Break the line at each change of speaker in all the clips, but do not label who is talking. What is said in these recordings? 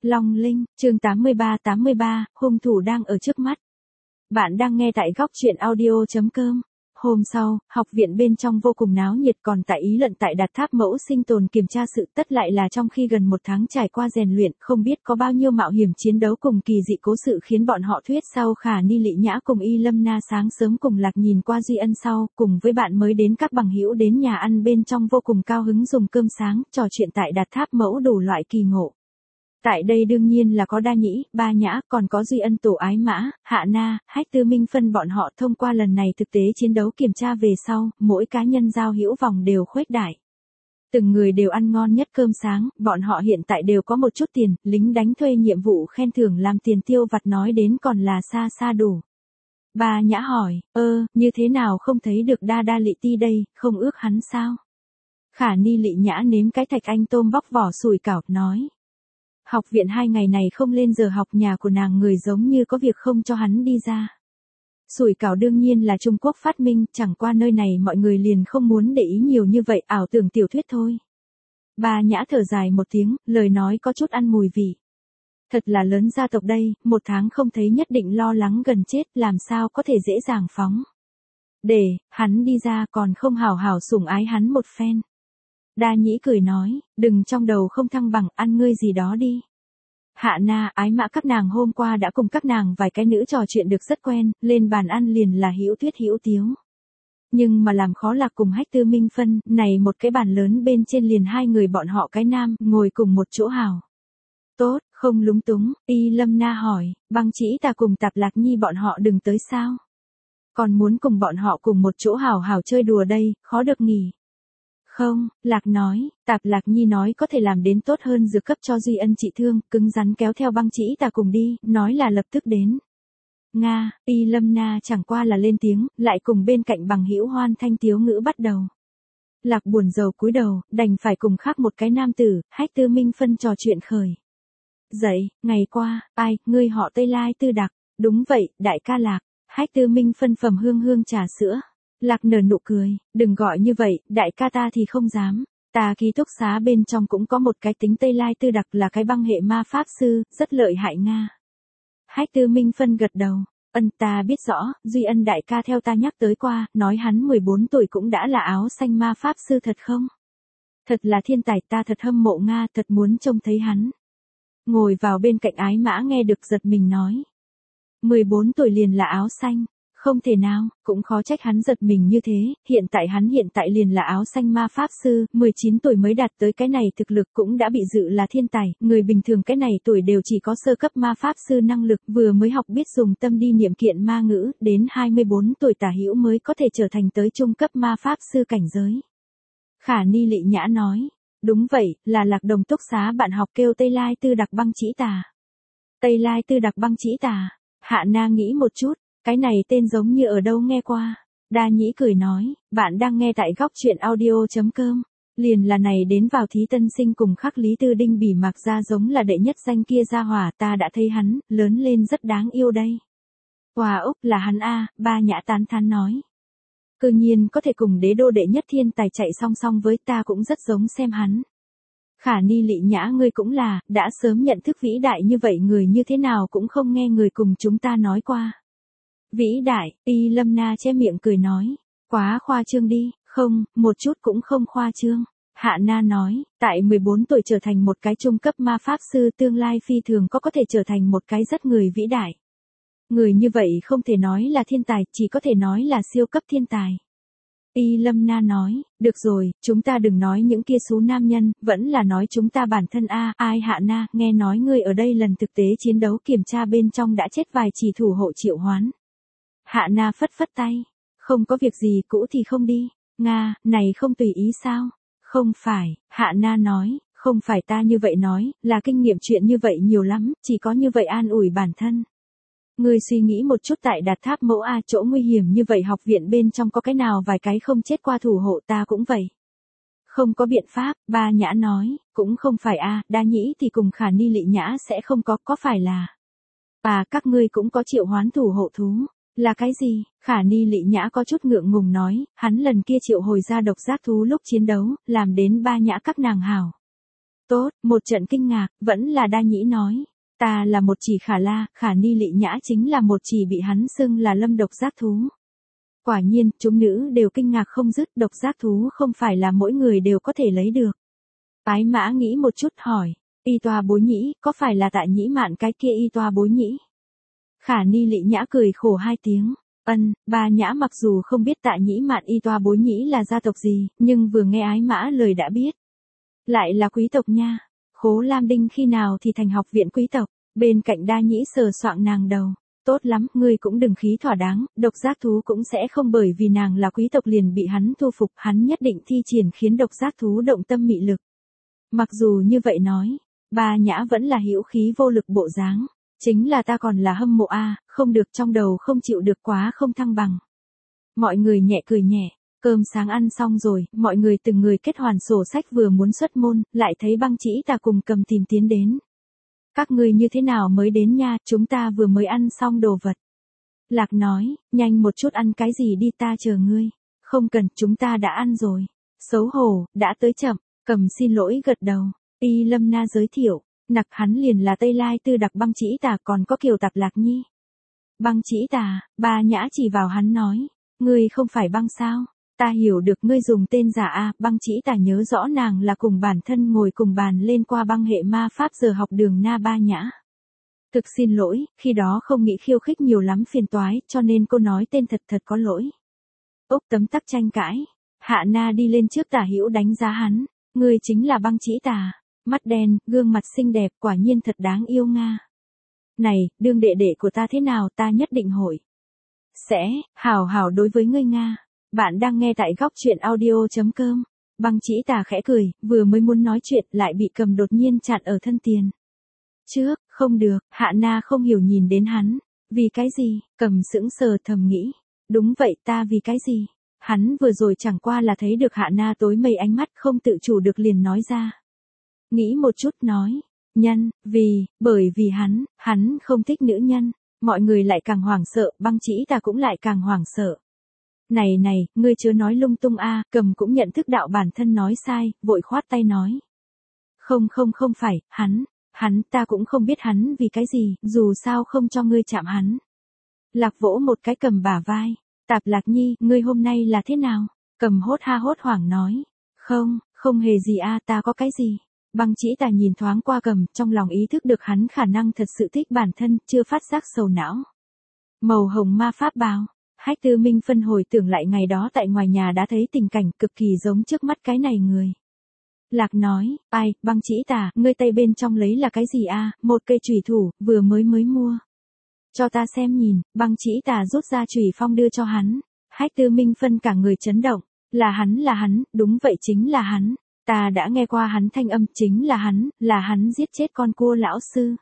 Long Linh, chương 83, hung thủ đang ở trước mắt. Bạn đang nghe tại góc truyện audio.com. Hôm sau, học viện bên trong vô cùng náo nhiệt, còn tại Ý Lận tại Đạt Tháp Mẫu Sinh Tồn kiểm tra sự tất lại là trong khi gần một tháng trải qua rèn luyện, không biết có bao nhiêu mạo hiểm chiến đấu cùng kỳ dị cố sự khiến bọn họ thuyết sau Khả Ni Lị Nhã cùng Y Lâm Na sáng sớm cùng Lạc nhìn qua Duy Ân sau, cùng với bạn mới đến các bằng hữu đến nhà ăn bên trong vô cùng cao hứng dùng cơm sáng, trò chuyện tại Đạt Tháp Mẫu đủ loại kỳ ngộ. Tại đây đương nhiên là có Đa Nhĩ, Ba Nhã, còn có Duy Ân, Tổ Ái Mã, Hạ Na, Hách Tư Minh phân bọn họ thông qua lần này thực tế chiến đấu kiểm tra về sau, mỗi cá nhân giao hữu vòng đều khuếch đại. Từng người đều ăn ngon nhất cơm sáng, bọn họ hiện tại đều có một chút tiền, lính đánh thuê nhiệm vụ khen thưởng làm tiền tiêu vặt nói đến còn là xa xa đủ. Ba Nhã hỏi, như thế nào không thấy được Đa Lị Ti đây, không ước hắn sao? Khả Ni Lị Nhã nếm cái thạch anh tôm bóc vỏ sủi cảo, nói. Học viện 2 ngày này không lên giờ học, nhà của nàng người giống như có việc không cho hắn đi ra. Sủi cảo đương nhiên là Trung Quốc phát minh, chẳng qua nơi này mọi người liền không muốn để ý nhiều như vậy, ảo tưởng tiểu thuyết thôi. Ba Nhã thở dài một tiếng, lời nói có chút ăn mùi vị. Thật là lớn gia tộc đây, 1 tháng không thấy nhất định lo lắng gần chết, làm sao có thể dễ dàng phóng. Để hắn đi ra còn không hảo hảo sủng ái hắn một phen. Đa Nhĩ cười nói, đừng trong đầu không thăng bằng, ăn ngươi gì đó đi. Hạ Na, Ái Mã các nàng hôm qua đã cùng các nàng vài cái nữ trò chuyện được rất quen, lên bàn ăn liền là hữu thuyết hữu tiếu. Nhưng mà làm khó Lạc cùng Hách Tư Minh phân, này một cái bàn lớn bên trên liền 2 người bọn họ cái nam, ngồi cùng một chỗ hảo. Tốt, không lúng túng, Y Lâm Na hỏi, Băng Chỉ ta cùng Tạp Lạc Nhi bọn họ đừng tới sao? Còn muốn cùng bọn họ cùng một chỗ hảo hảo chơi đùa đây, khó được nghỉ. Không, Lạc nói, Tạp Lạc Nhi nói có thể làm đến tốt hơn dược cấp cho Duy Ân trị thương, cứng rắn kéo theo Băng Chỉ ta cùng đi, nói là lập tức đến. Nga, Y Lâm Na chẳng qua là lên tiếng, lại cùng bên cạnh bằng hữu hoan thanh tiếu ngữ bắt đầu. Lạc buồn rầu cúi đầu, đành phải cùng khác một cái nam tử, Hách Tư Minh phân trò chuyện khởi. Dậy, ngày qua, ai, ngươi họ Tây Lai Tư Đặc, đúng vậy, đại ca Lạc, Hách Tư Minh phân phẩm hương trà sữa. Lạc nở nụ cười, đừng gọi như vậy, đại ca ta thì không dám. Ta ký túc xá bên trong cũng có một cái tính Tây Lai Tư Đặc là cái băng hệ ma pháp sư, rất lợi hại Nga. Hách Tư Minh phân gật đầu, ta biết rõ, Duy Ân đại ca theo ta nhắc tới qua, nói hắn 14 tuổi cũng đã là áo xanh ma pháp sư thật không? Thật là thiên tài, ta thật hâm mộ Nga, thật muốn trông thấy hắn. Ngồi vào bên cạnh Ái Mã nghe được giật mình nói. 14 tuổi liền là áo xanh. Không thể nào, cũng khó trách hắn giật mình như thế, hiện tại liền là áo xanh ma pháp sư, 19 tuổi mới đạt tới cái này thực lực cũng đã bị dự là thiên tài, người bình thường cái này tuổi đều chỉ có sơ cấp ma pháp sư năng lực, vừa mới học biết dùng tâm đi niệm kiện ma ngữ, đến 24 tuổi tả hữu mới có thể trở thành tới trung cấp ma pháp sư cảnh giới. Khả Ni Lị Nhã nói, đúng vậy, là Lạc đồng túc xá bạn học kêu Tây Lai Tư Đặc Băng Chỉ tà. Tây Lai Tư Đặc Băng Chỉ tà, Hạ Na nghĩ một chút. Cái này tên giống như ở đâu nghe qua. Đa Nhĩ cười nói, bạn đang nghe tại góc truyện audio.com. Liền là này đến vào thí tân sinh cùng khắc Lý Tư Đinh Bỉ mặc ra giống là đệ nhất danh kia ra hỏa, ta đã thấy hắn, lớn lên rất đáng yêu đây. Wow, Úc là hắn a, Ba Nhã tán thán nói. Cư nhiên có thể cùng đế đô đệ nhất thiên tài chạy song song với ta cũng rất giống xem hắn. Khả Ni Lị Nhã ngươi cũng là, đã sớm nhận thức vĩ đại như vậy người như thế nào cũng không nghe người cùng chúng ta nói qua. Vĩ đại, Y Lâm Na che miệng cười nói, quá khoa trương đi, không, một chút cũng không khoa trương. Hạ Na nói, tại 14 tuổi trở thành một cái trung cấp ma pháp sư tương lai phi thường có thể trở thành một cái rất người vĩ đại. Người như vậy không thể nói là thiên tài, chỉ có thể nói là siêu cấp thiên tài. Y Lâm Na nói, được rồi, chúng ta đừng nói những kia số nam nhân, vẫn là nói chúng ta bản thân ai Hạ Na, nghe nói ngươi ở đây lần thực tế chiến đấu kiểm tra bên trong đã chết vài chỉ thủ hộ triệu hoán. Hạ Na phất phất tay. Không có việc gì cũ thì không đi. Nga, này không tùy ý sao? Không phải, Hạ Na nói, không phải ta như vậy nói, là kinh nghiệm chuyện như vậy nhiều lắm, chỉ có như vậy an ủi bản thân. Ngươi suy nghĩ một chút tại Đạt Tháp Mẫu chỗ nguy hiểm như vậy học viện bên trong có cái nào vài cái không chết qua thủ hộ ta cũng vậy. Không có biện pháp, Ba Nhã nói, cũng không phải Đa Nhĩ thì cùng Khả Ni Lị Nhã sẽ không có phải là. Các ngươi cũng có triệu hoán thủ hộ thú. Là cái gì? Khả Ni Lị Nhã có chút ngượng ngùng nói, hắn lần kia triệu hồi ra độc giác thú lúc chiến đấu, làm đến Ba Nhã các nàng hảo. Tốt, một trận kinh ngạc, vẫn là Đa Nhĩ nói. Ta là một chỉ khả la, khả ni lị nhã chính là một chỉ bị hắn xưng là lâm độc giác thú. Quả nhiên, chúng nữ đều kinh ngạc không dứt, độc giác thú không phải là mỗi người đều có thể lấy được. Ái Mã nghĩ một chút hỏi, y toa bối nhĩ, có phải là Tạ Nhĩ Mạn cái kia y toa bối nhĩ? Khả ni lị nhã cười khổ hai tiếng. Bà Nhã mặc dù không biết Tạ Nhĩ Mạn y toa bối nhĩ là gia tộc gì, nhưng vừa nghe Ái Mã lời đã biết. Lại là quý tộc nha. Khố Lam Đinh khi nào thì thành học viện quý tộc, bên cạnh Đa Nhĩ sờ soạng nàng đầu. Tốt lắm, ngươi cũng đừng khí thỏa đáng, độc giác thú cũng sẽ không bởi vì nàng là quý tộc liền bị hắn thu phục, hắn nhất định thi triển khiến độc giác thú động tâm mị lực. Mặc dù như vậy nói, Bà Nhã vẫn là hữu khí vô lực bộ dáng. Chính là ta còn là hâm mộ a, không được trong đầu không chịu được quá không thăng bằng. Mọi người nhẹ cười nhẹ, cơm sáng ăn xong rồi, mọi người từng người kết hoàn sổ sách vừa muốn xuất môn, lại thấy Băng Chỉ Tà cùng Cầm tìm tiến đến. Các ngươi như thế nào mới đến nha, chúng ta vừa mới ăn xong đồ vật. Lạc nói, nhanh một chút ăn cái gì đi ta chờ ngươi. Không cần, chúng ta đã ăn rồi. Xấu hổ, đã tới chậm, Cầm xin lỗi gật đầu. Y Lâm Na giới thiệu. Nặc hắn liền là Tây Lai Tư đặc Băng Chỉ Tà còn có Kiều Tạp Lạc Nhi. Băng Chỉ Tà, Bà Nhã chỉ vào hắn nói, ngươi không phải băng sao? Ta hiểu được ngươi dùng tên giả a. Băng Chỉ Tà nhớ rõ nàng là cùng bản thân ngồi cùng bàn lên qua băng hệ ma pháp giờ học đường Na Ba Nhã. Thực xin lỗi, khi đó không nghĩ khiêu khích nhiều lắm phiền toái, cho nên cô nói tên thật có lỗi. Ốc tấm tắc tranh cãi, Hạ Na đi lên trước tả hữu đánh giá hắn, ngươi chính là Băng Chỉ Tà. Mắt đen, gương mặt xinh đẹp, quả nhiên thật đáng yêu nga. Này, đương đệ đệ của ta thế nào, ta nhất định hội. Sẽ, hảo đối với ngươi nga. Bạn đang nghe tại góc truyện audio.com. Băng Chỉ Tà khẽ cười, vừa mới muốn nói chuyện lại bị Cầm đột nhiên chặn ở thân tiền. Trước, không được, Hạ Na không hiểu nhìn đến hắn. Vì cái gì, Cầm sững sờ thầm nghĩ. Đúng vậy ta vì cái gì. Hắn vừa rồi chẳng qua là thấy được Hạ Na tối mây ánh mắt không tự chủ được liền nói ra. Nghĩ một chút nói, bởi vì hắn không thích nữ nhân, mọi người lại càng hoảng sợ, Băng Chỉ Tà cũng lại càng hoảng sợ. Này, ngươi chớ nói lung tung a. Cầm cũng nhận thức đạo bản thân nói sai, vội khoát tay nói. Không phải, hắn ta cũng không biết hắn vì cái gì, dù sao không cho ngươi chạm hắn. Lạc vỗ một cái Cầm bả vai, Tạp Lạc Nhi, ngươi hôm nay là thế nào? Cầm hốt hoảng nói, không hề gì a, ta có cái gì? Băng Chỉ Tà nhìn thoáng qua Cầm, trong lòng ý thức được hắn khả năng thật sự thích bản thân, chưa phát giác sầu não. Màu hồng ma pháp bào, Hách Tư Minh phân hồi tưởng lại ngày đó tại ngoài nhà đã thấy tình cảnh cực kỳ giống trước mắt cái này người. Lạc nói, ai, Băng Chỉ Tà, ngươi tay bên trong lấy là cái gì a? Một cây chùy thủ, vừa mới mua. Cho ta xem nhìn, Băng Chỉ Tà rút ra chùy phong đưa cho hắn. Hách Tư Minh phân cả người chấn động, là hắn, đúng vậy chính là hắn. Ta đã nghe qua hắn thanh âm, chính là hắn giết chết con cua lão sư.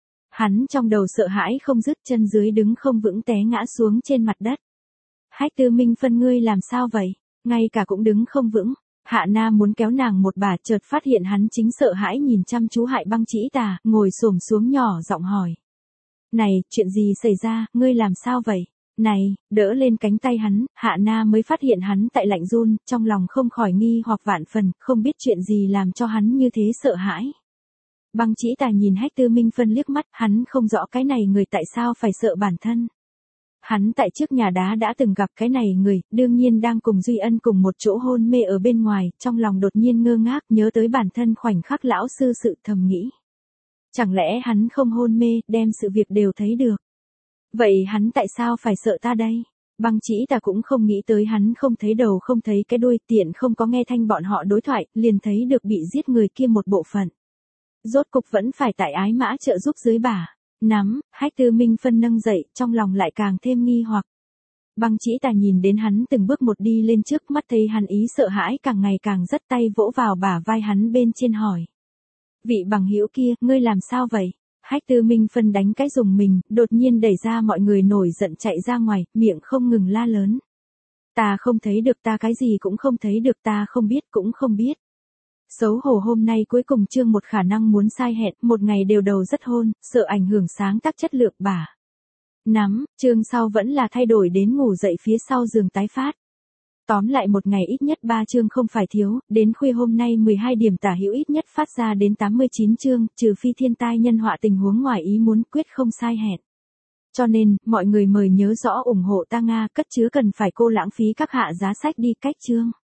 Hắn trong đầu sợ hãi không dứt, chân dưới đứng không vững té ngã xuống trên mặt đất. Hách Tư Minh phân ngươi làm sao vậy, ngay cả cũng đứng không vững. Hạ Na muốn kéo nàng một bà, chợt phát hiện hắn chính sợ hãi nhìn chăm chú hại Băng Chỉ Tà, ngồi xổm xuống nhỏ giọng hỏi. Này, chuyện gì xảy ra, ngươi làm sao vậy? Này, đỡ lên cánh tay hắn, Hạ Na mới phát hiện hắn tại lạnh run, trong lòng không khỏi nghi hoặc vạn phần, không biết chuyện gì làm cho hắn như thế sợ hãi. Băng Chỉ Tà nhìn Hách Tư Minh phân liếc mắt, hắn không rõ cái này người tại sao phải sợ bản thân. Hắn tại trước nhà đá đã từng gặp cái này người, đương nhiên đang cùng Duy Ân cùng một chỗ hôn mê ở bên ngoài, trong lòng đột nhiên ngơ ngác nhớ tới bản thân khoảnh khắc lão sư sự thầm nghĩ. Chẳng lẽ hắn không hôn mê, đem sự việc đều thấy được. Vậy hắn tại sao phải sợ ta đây? Băng Chỉ Tà cũng không nghĩ tới hắn không thấy đầu không thấy cái đuôi, tiện không có nghe thanh bọn họ đối thoại, liền thấy được bị giết người kia một bộ phận. Rốt cục vẫn phải tại Ái Mã trợ giúp dưới bả. Nắm, Hách Tư Minh phân nâng dậy, trong lòng lại càng thêm nghi hoặc. Băng Chỉ Tà nhìn đến hắn từng bước một đi lên trước, mắt thấy hắn ý sợ hãi càng ngày càng dắt tay vỗ vào bả vai hắn bên trên hỏi. Vị bằng hữu kia, ngươi làm sao vậy? Hách Tư Minh phân đánh cái dùng mình, đột nhiên đẩy ra mọi người nổi giận chạy ra ngoài, miệng không ngừng la lớn. Ta không thấy được, ta cái gì cũng không thấy được, ta không biết cũng không biết. Xấu hổ hôm nay cuối cùng chương một khả năng muốn sai hẹn, một ngày đều đầu rất hôn, sợ ảnh hưởng sáng tác chất lượng bả. Nắm, chương sau vẫn là thay đổi đến ngủ dậy phía sau giường tái phát. Tóm lại một ngày ít nhất 3 chương không phải thiếu, đến khuya hôm nay 12 điểm tả hữu ít nhất phát ra đến 89 chương, trừ phi thiên tai nhân họa tình huống ngoài ý muốn quyết không sai hẹn. Cho nên, mọi người mời nhớ rõ ủng hộ ta Nga, cất chứa cần phải cô lãng phí các hạ giá sách đi cách chương.